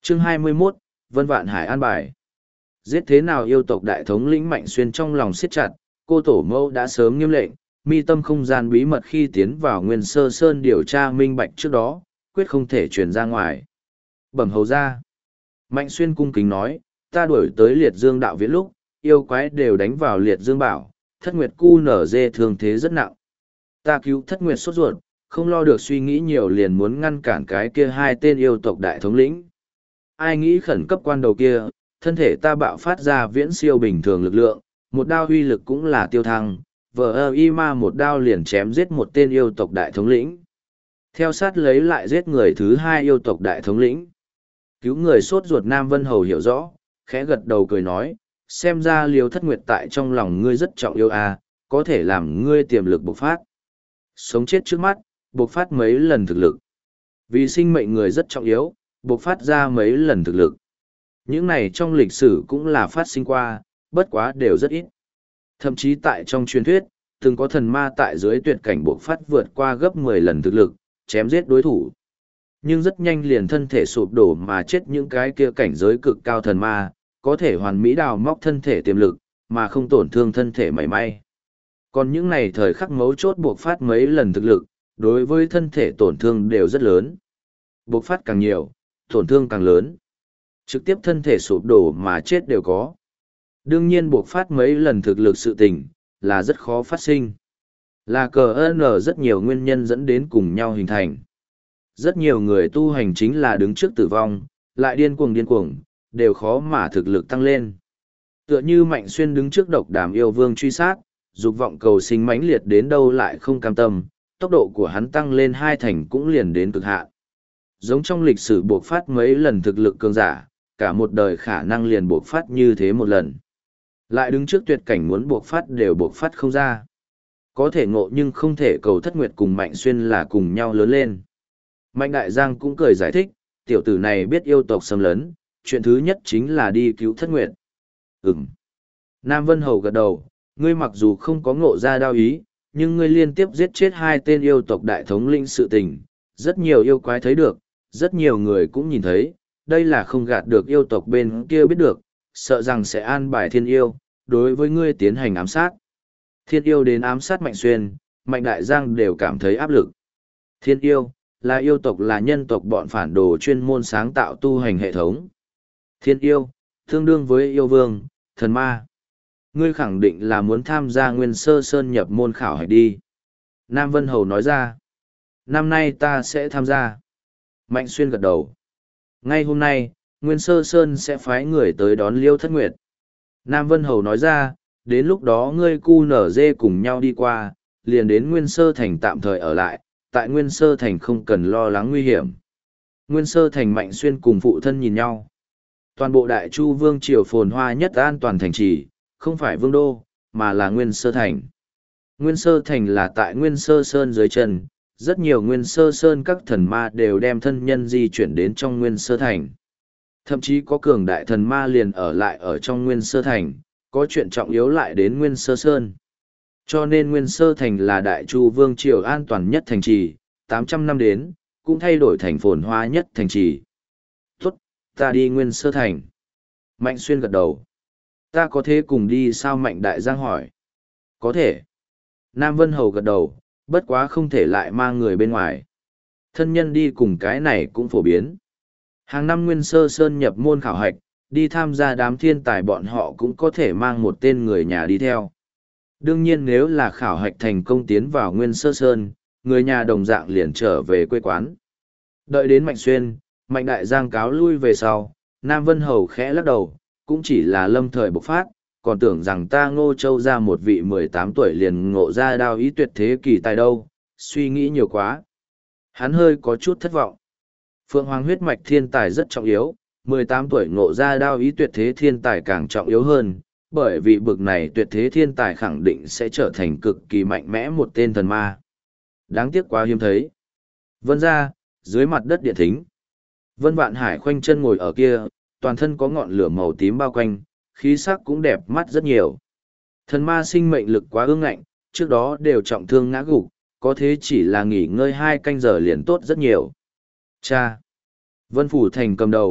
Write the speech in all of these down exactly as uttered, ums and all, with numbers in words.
Chương hai mươi 21, Vân Vạn Hải an bài. Giết thế nào yêu tộc đại thống lĩnh Mạnh Xuyên trong lòng siết chặt, cô tổ mẫu đã sớm nghiêm lệnh, mi tâm không gian bí mật khi tiến vào Nguyên Sơ Sơn điều tra minh bạch trước đó, quyết không thể truyền ra ngoài. Bẩm hầu ra. Mạnh Xuyên cung kính nói, ta đuổi tới liệt dương đạo viễn lúc, yêu quái đều đánh vào liệt dương bảo, thất nguyệt cu nở dê thương thế rất nặng. Ta cứu thất nguyệt sốt ruột, không lo được suy nghĩ nhiều liền muốn ngăn cản cái kia hai tên yêu tộc đại thống lĩnh. Ai nghĩ khẩn cấp quan đầu kia, thân thể ta bạo phát ra viễn siêu bình thường lực lượng, một đao huy lực cũng là tiêu thăng, vờ ơ y ma một đao liền chém giết một tên yêu tộc đại thống lĩnh. Theo sát lấy lại giết người thứ hai yêu tộc đại thống lĩnh. Cứu người sốt ruột Nam Vân Hầu hiểu rõ, khẽ gật đầu cười nói, xem ra liều thất nguyệt tại trong lòng ngươi rất trọng yêu à, có thể làm ngươi tiềm lực bộc phát. Sống chết trước mắt, bộc phát mấy lần thực lực. Vì sinh mệnh người rất trọng yếu, bộc phát ra mấy lần thực lực. Những này trong lịch sử cũng là phát sinh qua, bất quá đều rất ít. Thậm chí tại trong truyền thuyết, từng có thần ma tại dưới tuyệt cảnh bộc phát vượt qua gấp mười lần thực lực, chém giết đối thủ. Nhưng rất nhanh liền thân thể sụp đổ mà chết những cái kia cảnh giới cực cao thần ma, có thể hoàn mỹ đào móc thân thể tiềm lực, mà không tổn thương thân thể mảy may. Còn những này thời khắc mấu chốt buộc phát mấy lần thực lực, đối với thân thể tổn thương đều rất lớn. Buộc phát càng nhiều, tổn thương càng lớn. Trực tiếp thân thể sụp đổ mà chết đều có. Đương nhiên buộc phát mấy lần thực lực sự tình, là rất khó phát sinh. Là cờ ơn rất nhiều nguyên nhân dẫn đến cùng nhau hình thành. Rất nhiều người tu hành chính là đứng trước tử vong, lại điên cuồng điên cuồng, đều khó mà thực lực tăng lên. Tựa như Mạnh Xuyên đứng trước độc đàm yêu vương truy sát, dục vọng cầu sinh mãnh liệt đến đâu lại không cam tâm, tốc độ của hắn tăng lên hai thành cũng liền đến cực hạn. Giống trong lịch sử buộc phát mấy lần thực lực cường giả, cả một đời khả năng liền buộc phát như thế một lần. Lại đứng trước tuyệt cảnh muốn buộc phát đều buộc phát không ra. Có thể ngộ nhưng không thể cầu thất nguyệt cùng Mạnh Xuyên là cùng nhau lớn lên. Mạnh Đại Giang cũng cười giải thích, tiểu tử này biết yêu tộc xâm lấn, chuyện thứ nhất chính là đi cứu thất nguyệt. Ừm. Nam Vân Hầu gật đầu, ngươi mặc dù không có ngộ ra đao ý, nhưng ngươi liên tiếp giết chết hai tên yêu tộc đại thống lĩnh sự tình, rất nhiều yêu quái thấy được, rất nhiều người cũng nhìn thấy, đây là không gạt được yêu tộc bên kia biết được, sợ rằng sẽ an bài thiên yêu, đối với ngươi tiến hành ám sát. Thiên yêu đến ám sát Mạnh Xuyên, Mạnh Đại Giang đều cảm thấy áp lực. Thiên yêu, là yêu tộc là nhân tộc bọn phản đồ chuyên môn sáng tạo tu hành hệ thống. Thiên yêu, tương đương với yêu vương, thần ma. Ngươi khẳng định là muốn tham gia Nguyên Sơ Sơn nhập môn khảo hạch đi. Nam Vân Hầu nói ra. Năm nay ta sẽ tham gia. Mạnh Xuyên gật đầu. Ngay hôm nay, Nguyên Sơ Sơn sẽ phái người tới đón Liêu Thất Nguyệt. Nam Vân Hầu nói ra, đến lúc đó ngươi cu nở dê cùng nhau đi qua, liền đến Nguyên Sơ Thành tạm thời ở lại, tại Nguyên Sơ Thành không cần lo lắng nguy hiểm. Nguyên Sơ Thành Mạnh Xuyên cùng phụ thân nhìn nhau. Toàn bộ Đại Chu Vương triều phồn hoa nhất an toàn thành trì, không phải Vương Đô, mà là Nguyên Sơ Thành. Nguyên Sơ Thành là tại Nguyên Sơ Sơn dưới chân, rất nhiều Nguyên Sơ Sơn các thần ma đều đem thân nhân di chuyển đến trong Nguyên Sơ Thành. Thậm chí có cường đại thần ma liền ở lại ở trong Nguyên Sơ Thành, có chuyện trọng yếu lại đến Nguyên Sơ Sơn. Cho nên Nguyên Sơ Thành là Đại Chu Vương triều an toàn nhất thành trì, tám trăm năm đến, cũng thay đổi thành phồn hoa nhất thành trì. Tốt, ta đi Nguyên Sơ Thành. Mạnh Xuyên gật đầu. Ta có thể cùng đi sao Mạnh Đại Giang hỏi. Có thể. Nam Vân Hầu gật đầu, bất quá không thể lại mang người bên ngoài. Thân nhân đi cùng cái này cũng phổ biến. Hàng năm Nguyên Sơ Sơn nhập môn khảo hạch, đi tham gia đám thiên tài bọn họ cũng có thể mang một tên người nhà đi theo. Đương nhiên nếu là khảo hạch thành công tiến vào Nguyên Sơ Sơn, người nhà đồng dạng liền trở về quê quán. Đợi đến Mạnh Xuyên, Mạnh Đại Giang cáo lui về sau, Nam Vân Hầu khẽ lắc đầu, cũng chỉ là lâm thời bộc phát, còn tưởng rằng ta Ngô Châu ra một vị mười tám tuổi liền ngộ ra đao ý tuyệt thế kỳ tài đâu, suy nghĩ nhiều quá. Hắn hơi có chút thất vọng. Phượng Hoàng huyết mạch thiên tài rất trọng yếu, mười tám tuổi ngộ ra đao ý tuyệt thế thiên tài càng trọng yếu hơn, bởi vì bực này tuyệt thế thiên tài khẳng định sẽ trở thành cực kỳ mạnh mẽ một tên thần ma. Đáng tiếc quá hiếm thấy. Vân ra, dưới mặt đất địa thính. Vân Vạn Hải khoanh chân ngồi ở kia, toàn thân có ngọn lửa màu tím bao quanh, khí sắc cũng đẹp mắt rất nhiều. Thần ma sinh mệnh lực quá ương ngạnh, trước đó đều trọng thương ngã gục, có thế chỉ là nghỉ ngơi hai canh giờ liền tốt rất nhiều. Cha! Vân Phủ Thành cầm đầu,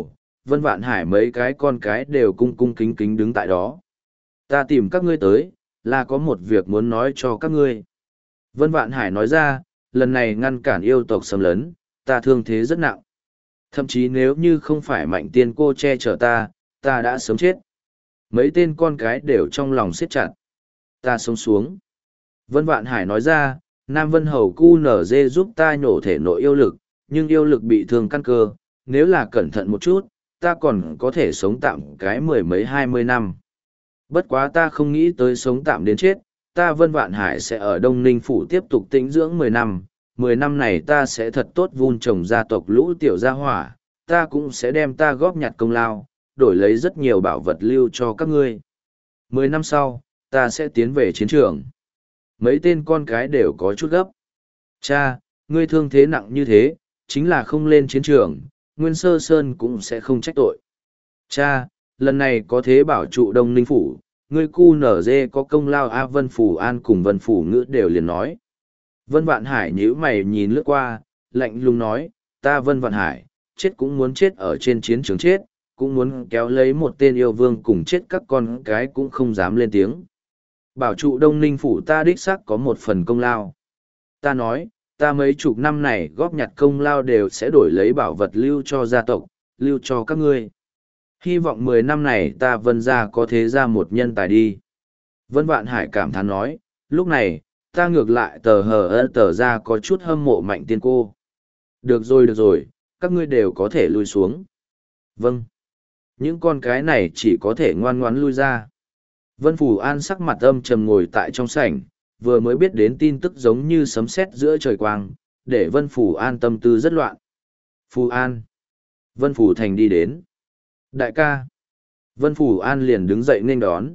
Vân Vạn Hải mấy cái con cái đều cung cung kính kính đứng tại đó. Ta tìm các ngươi tới, là có một việc muốn nói cho các ngươi. Vân Vạn Hải nói ra, lần này ngăn cản yêu tộc xâm lấn, ta thương thế rất nặng. Thậm chí nếu như không phải Mạnh Tiên cô che chở ta, ta đã sớm chết. Mấy tên con cái đều trong lòng siết chặt. Ta sống xuống. Vân Vạn Hải nói ra, Nam Vân Hầu Cu Nở Dê giúp ta nhổ thể nội yêu lực, nhưng yêu lực bị thương căn cơ, nếu là cẩn thận một chút, ta còn có thể sống tạm cái mười mấy hai mươi năm. Bất quá ta không nghĩ tới sống tạm đến chết, ta Vân Vạn Hải sẽ ở Đông Ninh Phủ tiếp tục tĩnh dưỡng mười năm, mười năm này ta sẽ thật tốt vun trồng gia tộc lũ tiểu gia hỏa, ta cũng sẽ đem ta góp nhặt công lao, đổi lấy rất nhiều bảo vật lưu cho các ngươi. Mười năm sau, ta sẽ tiến về chiến trường. Mấy tên con cái đều có chút gấp. Cha, ngươi thương thế nặng như thế, chính là không lên chiến trường, Nguyên Sơ Sơn cũng sẽ không trách tội. Cha, lần này có thế bảo trụ Đông Ninh Phủ, ngươi cu nở dê có công lao A Vân Phủ An cùng Vân Phủ Ngữ đều liền nói. Vân Vạn Hải nhíu mày nhìn lướt qua, lạnh lùng nói, ta Vân Vạn Hải, chết cũng muốn chết ở trên chiến trường chết, cũng muốn kéo lấy một tên yêu vương cùng chết các con cái cũng không dám lên tiếng. Bảo trụ Đông Ninh Phủ ta đích xác có một phần công lao. Ta nói, ta mấy chục năm này góp nhặt công lao đều sẽ đổi lấy bảo vật lưu cho gia tộc, lưu cho các ngươi. Hy vọng mười năm này ta Vân gia có thế ra một nhân tài đi. Vân Vạn Hải cảm thán nói, lúc này, ta ngược lại tờ hờ ơ tờ ra có chút hâm mộ Mạnh Tiên cô. Được rồi được rồi, các ngươi đều có thể lui xuống. Vâng. Những con cái này chỉ có thể ngoan ngoãn lui ra. Vân Phủ An sắc mặt âm trầm ngồi tại trong sảnh, vừa mới biết đến tin tức giống như sấm sét giữa trời quang, để Vân Phủ An tâm tư rất loạn. Phủ An. Vân Phủ Thành đi đến. Đại ca. Vân Phủ An liền đứng dậy nên đón.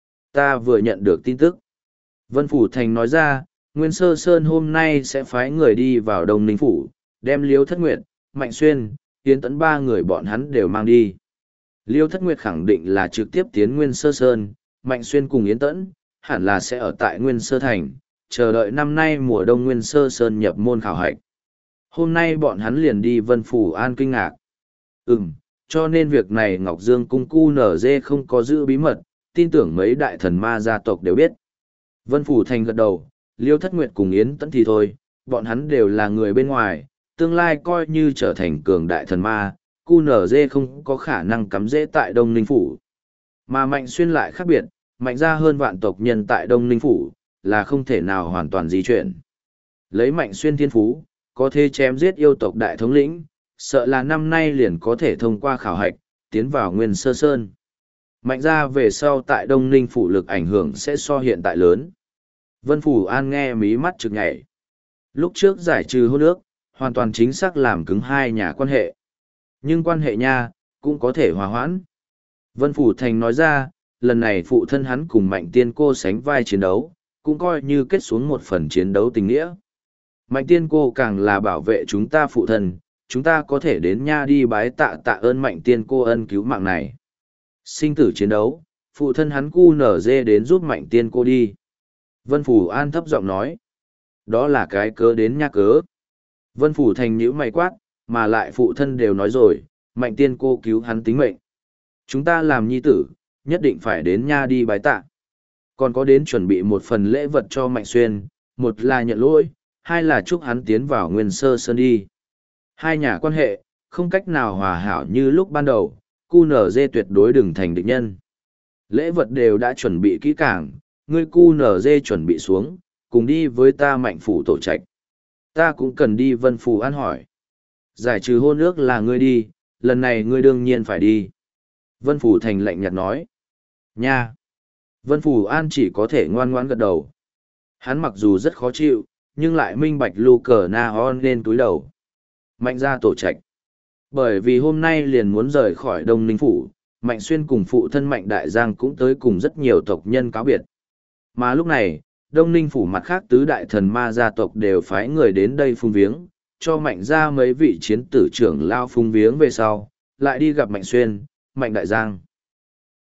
Ta vừa nhận được tin tức. Vân Phủ Thành nói ra, Nguyên Sơ Sơn hôm nay sẽ phái người đi vào Đông Ninh Phủ, đem Liêu Thất Nguyệt, Mạnh Xuyên, Yến Tấn ba người bọn hắn đều mang đi. Liêu Thất Nguyệt khẳng định là trực tiếp tiến Nguyên Sơ Sơn, Mạnh Xuyên cùng Yến Tẫn, hẳn là sẽ ở tại Nguyên Sơ Thành, chờ đợi năm nay mùa đông Nguyên Sơ Sơn nhập môn khảo hạch. Hôm nay bọn hắn liền đi Vân Phủ An kinh ngạc. Ừm, cho nên việc này Ngọc Dương cung cu nở dê không có giữ bí mật, tin tưởng mấy đại thần ma gia tộc đều biết. Vân Phủ Thành gật đầu, Liêu Thất Nguyệt cùng Yến Tẫn thì thôi, bọn hắn đều là người bên ngoài, tương lai coi như trở thành cường đại thần ma, cu nở dê không có khả năng cắm rễ tại Đông Ninh Phủ. Mà Mạnh Xuyên lại khác biệt, mạnh ra hơn vạn tộc nhân tại Đông Ninh Phủ, là không thể nào hoàn toàn di chuyển. Lấy Mạnh Xuyên thiên phú, có thể chém giết yêu tộc đại thống lĩnh, sợ là năm nay liền có thể thông qua khảo hạch, tiến vào Nguyên Sơ Sơn. Mạnh ra về sau tại Đông Ninh Phủ lực ảnh hưởng sẽ so hiện tại lớn. Vân Phủ An nghe mí mắt trực nhảy. Lúc trước giải trừ hôn ước, hoàn toàn chính xác làm cứng hai nhà quan hệ. Nhưng quan hệ nha, cũng có thể hòa hoãn. Vân Phủ Thành nói ra, lần này phụ thân hắn cùng Mạnh Tiên cô sánh vai chiến đấu, cũng coi như kết xuống một phần chiến đấu tình nghĩa. Mạnh Tiên cô càng là bảo vệ chúng ta phụ thân, chúng ta có thể đến nha đi bái tạ tạ ơn Mạnh Tiên cô ân cứu mạng này. Sinh tử chiến đấu, phụ thân hắn cu nở dê đến giúp Mạnh Tiên cô đi. Vân Phủ An thấp giọng nói, đó là cái cớ đến nha cớ. Vân Phủ Thành nhíu mày quát, mà lại phụ thân đều nói rồi, Mạnh Tiên cô cứu hắn tính mệnh. Chúng ta làm nhi tử, nhất định phải đến nha đi bái tạ. Còn có đến chuẩn bị một phần lễ vật cho Mạnh Xuyên, một là nhận lỗi, hai là chúc hắn tiến vào Nguyên Sơ Sơn đi. Hai nhà quan hệ, không cách nào hòa hảo như lúc ban đầu, cu nở dê tuyệt đối đừng thành địch nhân. Lễ vật đều đã chuẩn bị kỹ càng, ngươi cu nở dê chuẩn bị xuống, cùng đi với ta Mạnh Phủ tổ trạch. Ta cũng cần đi Vân Phủ An hỏi. Giải trừ hôn ước là ngươi đi, lần này ngươi đương nhiên phải đi. Vân Phủ Thành lạnh nhạt nói. Nha! Vân Phủ An chỉ có thể ngoan ngoãn gật đầu. Hắn mặc dù rất khó chịu, nhưng lại minh bạch lu cờ na on nên túi đầu. Mạnh ra tổ trạch. Bởi vì hôm nay liền muốn rời khỏi Đông Ninh Phủ, Mạnh Xuyên cùng phụ thân Mạnh Đại Giang cũng tới cùng rất nhiều tộc nhân cáo biệt. Mà lúc này, Đông Ninh Phủ mặt khác tứ đại thần ma gia tộc đều phái người đến đây phung viếng, cho Mạnh ra mấy vị chiến tử trưởng lao phung viếng về sau, lại đi gặp Mạnh Xuyên, Mạnh Đại Giang.